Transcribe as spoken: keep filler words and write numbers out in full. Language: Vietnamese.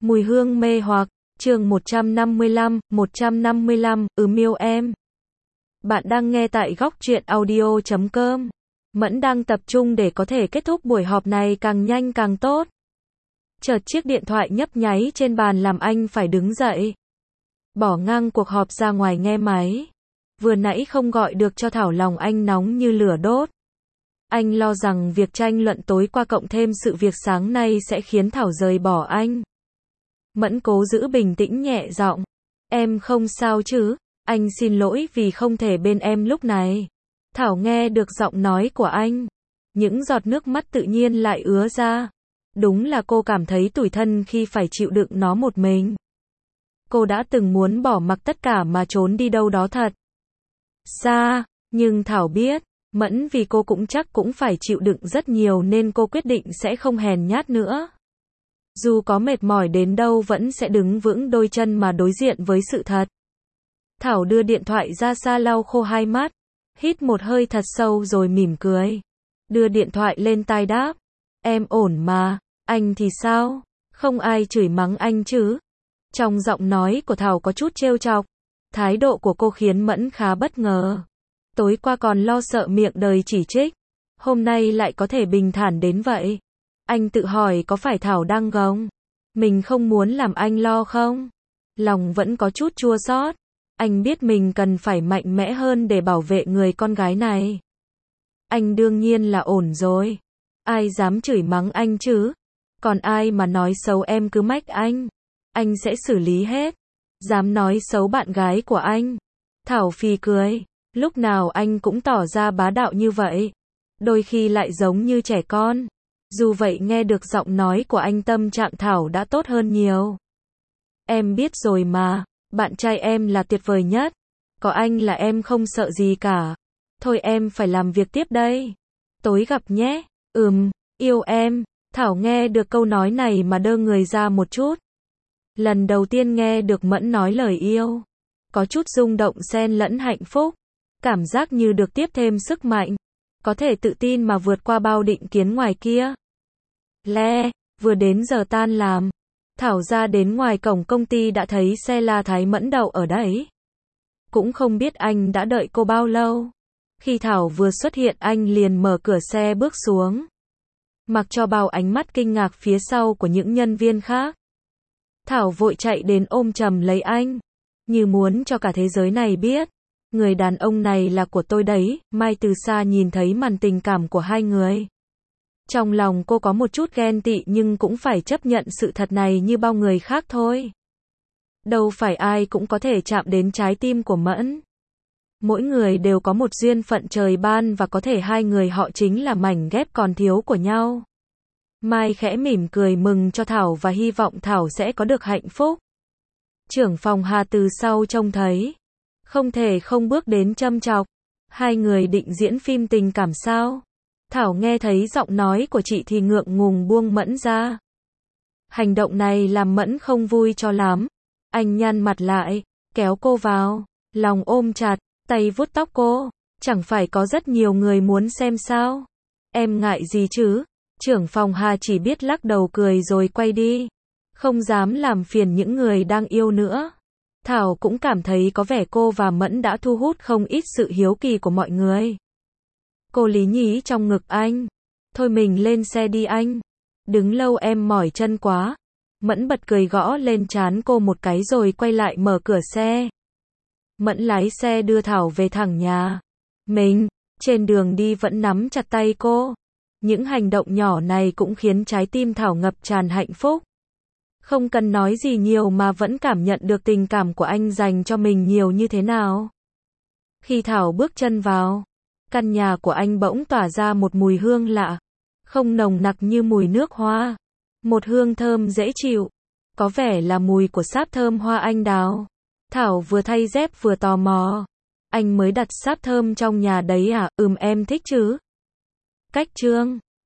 Mùi hương mê hoặc, chương một trăm năm mươi lăm, một trăm năm mươi lăm, ừm yêu em. Bạn đang nghe tại góc truyện audio chấm com. Mẫn đang tập trung để có thể kết thúc buổi họp này càng nhanh càng tốt. Chợt chiếc điện thoại nhấp nháy trên bàn làm anh phải đứng dậy. Bỏ ngang cuộc họp ra ngoài nghe máy. Vừa nãy không gọi được cho Thảo, lòng anh nóng như lửa đốt. Anh lo rằng việc tranh luận tối qua cộng thêm sự việc sáng nay sẽ khiến Thảo rời bỏ anh. Mẫn cố giữ bình tĩnh nhẹ giọng. Em không sao chứ? Anh xin lỗi vì không thể bên em lúc này. Thảo nghe được giọng nói của anh. Những giọt nước mắt tự nhiên lại ứa ra. Đúng là cô cảm thấy tủi thân khi phải chịu đựng nó một mình. Cô đã từng muốn bỏ mặc tất cả mà trốn đi đâu đó thật xa, nhưng Thảo biết, Mẫn vì cô cũng chắc cũng phải chịu đựng rất nhiều nên cô quyết định sẽ không hèn nhát nữa. Dù có mệt mỏi đến đâu vẫn sẽ đứng vững đôi chân mà đối diện với sự thật. Thảo đưa điện thoại ra xa lau khô hai mắt, hít một hơi thật sâu rồi mỉm cười. Đưa điện thoại lên tai đáp. Em ổn mà, anh thì sao? Không ai chửi mắng anh chứ? Trong giọng nói của Thảo có chút trêu chọc. Thái độ của cô khiến Mẫn khá bất ngờ. Tối qua còn lo sợ miệng đời chỉ trích. Hôm nay lại có thể bình thản đến vậy. Anh tự hỏi có phải Thảo đang gồng mình không muốn làm anh lo không? Lòng vẫn có chút chua xót. Anh biết mình cần phải mạnh mẽ hơn để bảo vệ người con gái này. Anh đương nhiên là ổn rồi. Ai dám chửi mắng anh chứ? Còn ai mà nói xấu em cứ mách anh. Anh sẽ xử lý hết. Dám nói xấu bạn gái của anh. Thảo phì cười. Lúc nào anh cũng tỏ ra bá đạo như vậy. Đôi khi lại giống như trẻ con. Dù vậy nghe được giọng nói của anh tâm trạng Thảo đã tốt hơn nhiều. Em biết rồi mà, bạn trai em là tuyệt vời nhất. Có anh là em không sợ gì cả. Thôi em phải làm việc tiếp đây. Tối gặp nhé. Ừm, yêu em. Thảo nghe được câu nói này mà đơ người ra một chút. Lần đầu tiên nghe được Mẫn nói lời yêu. Có chút rung động xen lẫn hạnh phúc. Cảm giác như được tiếp thêm sức mạnh. Có thể tự tin mà vượt qua bao định kiến ngoài kia. Le, vừa đến giờ tan làm. Thảo ra đến ngoài cổng công ty đã thấy xe La Thái Mẫn đậu ở đấy. Cũng không biết anh đã đợi cô bao lâu. Khi Thảo vừa xuất hiện anh liền mở cửa xe bước xuống. Mặc cho bao ánh mắt kinh ngạc phía sau của những nhân viên khác. Thảo vội chạy đến ôm chầm lấy anh. Như muốn cho cả thế giới này biết. Người đàn ông này là của tôi đấy. Mai từ xa nhìn thấy màn tình cảm của hai người. Trong lòng cô có một chút ghen tị nhưng cũng phải chấp nhận sự thật này như bao người khác thôi. Đâu phải ai cũng có thể chạm đến trái tim của Mẫn. Mỗi người đều có một duyên phận trời ban và có thể hai người họ chính là mảnh ghép còn thiếu của nhau. Mai khẽ mỉm cười mừng cho Thảo và hy vọng Thảo sẽ có được hạnh phúc. Trưởng phòng Hà từ sau trông thấy. Không thể không bước đến châm chọc. Hai người định diễn phim tình cảm sao? Thảo nghe thấy giọng nói của chị thì ngượng ngùng buông Mẫn ra. Hành động này làm Mẫn không vui cho lắm. Anh nhăn mặt lại, kéo cô vào, lòng ôm chặt, tay vuốt tóc cô. Chẳng phải có rất nhiều người muốn xem sao? Em ngại gì chứ? Trưởng phòng Hà chỉ biết lắc đầu cười rồi quay đi. Không dám làm phiền những người đang yêu nữa. Thảo cũng cảm thấy có vẻ cô và Mẫn đã thu hút không ít sự hiếu kỳ của mọi người. Cô lý nhí trong ngực anh. Thôi mình lên xe đi anh. Đứng lâu em mỏi chân quá. Mẫn bật cười gõ lên trán cô một cái rồi quay lại mở cửa xe. Mẫn lái xe đưa Thảo về thẳng nhà. Mình, trên đường đi vẫn nắm chặt tay cô. Những hành động nhỏ này cũng khiến trái tim Thảo ngập tràn hạnh phúc. Không cần nói gì nhiều mà vẫn cảm nhận được tình cảm của anh dành cho mình nhiều như thế nào. Khi Thảo bước chân vào, căn nhà của anh bỗng tỏa ra một mùi hương lạ. Không nồng nặc như mùi nước hoa. Một hương thơm dễ chịu. Có vẻ là mùi của sáp thơm hoa anh đào. Thảo vừa thay dép vừa tò mò. Anh mới đặt sáp thơm trong nhà đấy à? Ừm em thích chứ. Cách trương.